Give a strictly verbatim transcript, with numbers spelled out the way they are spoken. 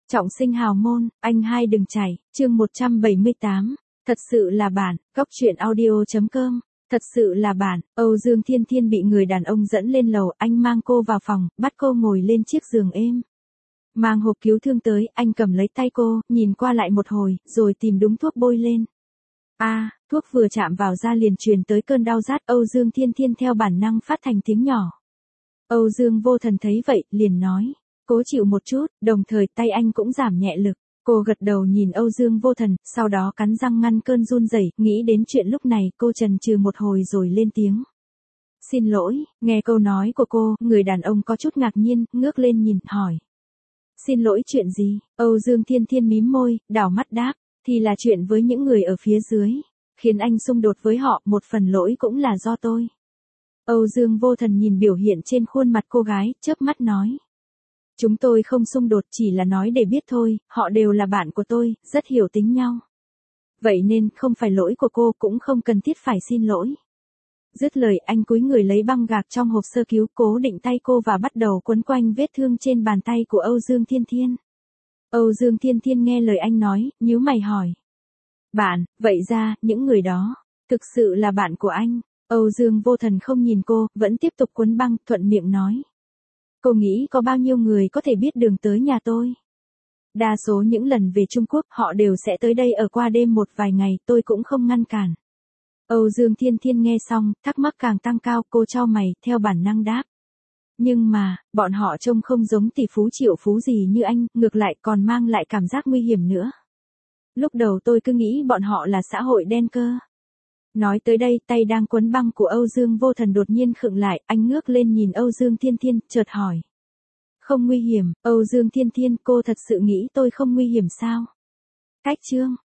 Trọng sinh hào môn, anh hai đừng chảy, chương một trăm bảy mươi tám. Thật sự là bạn, góc truyện audio.com. Thật sự là bạn, Âu Dương Thiên Thiên bị người đàn ông dẫn lên lầu, anh mang cô vào phòng, bắt cô ngồi lên chiếc giường êm. Mang hộp cứu thương tới, anh cầm lấy tay cô, nhìn qua lại một hồi, rồi tìm đúng thuốc bôi lên. A, à, thuốc vừa chạm vào da liền truyền tới cơn đau rát, Âu Dương Thiên Thiên theo bản năng phát thành tiếng nhỏ. Âu Dương Vô Thần thấy vậy, liền nói, cố chịu một chút, đồng thời tay anh cũng giảm nhẹ lực. Cô gật đầu nhìn Âu Dương Vô Thần, sau đó cắn răng ngăn cơn run rẩy, nghĩ đến chuyện lúc này, cô chần chừ một hồi rồi lên tiếng. Xin lỗi, nghe câu nói của cô, người đàn ông có chút ngạc nhiên, ngước lên nhìn, hỏi. Xin lỗi chuyện gì? Âu Dương Thiên Thiên mím môi, đảo mắt đáp, thì là chuyện với những người ở phía dưới, khiến anh xung đột với họ, một phần lỗi cũng là do tôi. Âu Dương Vô Thần nhìn biểu hiện trên khuôn mặt cô gái, chớp mắt nói. Chúng tôi không xung đột, chỉ là nói để biết thôi, họ đều là bạn của tôi, rất hiểu tính nhau. Vậy nên, không phải lỗi của cô, cũng không cần thiết phải xin lỗi. Dứt lời, anh cúi người lấy băng gạc trong hộp sơ cứu, cố định tay cô và bắt đầu quấn quanh vết thương trên bàn tay của Âu Dương Thiên Thiên. Âu Dương Thiên Thiên nghe lời anh nói, nhíu mày hỏi. Bạn, vậy ra, những người đó, thực sự là bạn của anh. Âu Dương Vô Thần không nhìn cô, vẫn tiếp tục quấn băng, thuận miệng nói. Cô nghĩ có bao nhiêu người có thể biết đường tới nhà tôi? Đa số những lần về Trung Quốc, họ đều sẽ tới đây ở qua đêm một vài ngày, tôi cũng không ngăn cản. Âu Dương Thiên Thiên nghe xong, thắc mắc càng tăng cao, cô chau mày, theo bản năng đáp. Nhưng mà, bọn họ trông không giống tỷ phú triệu phú gì như anh, ngược lại còn mang lại cảm giác nguy hiểm nữa. Lúc đầu tôi cứ nghĩ bọn họ là xã hội đen cơ. Nói tới đây, tay đang quấn băng của Âu Dương Vô Thần đột nhiên khựng lại, anh ngước lên nhìn Âu Dương Thiên Thiên, chợt hỏi. Không nguy hiểm, Âu Dương Thiên Thiên, cô thật sự nghĩ tôi không nguy hiểm sao? Cách chương.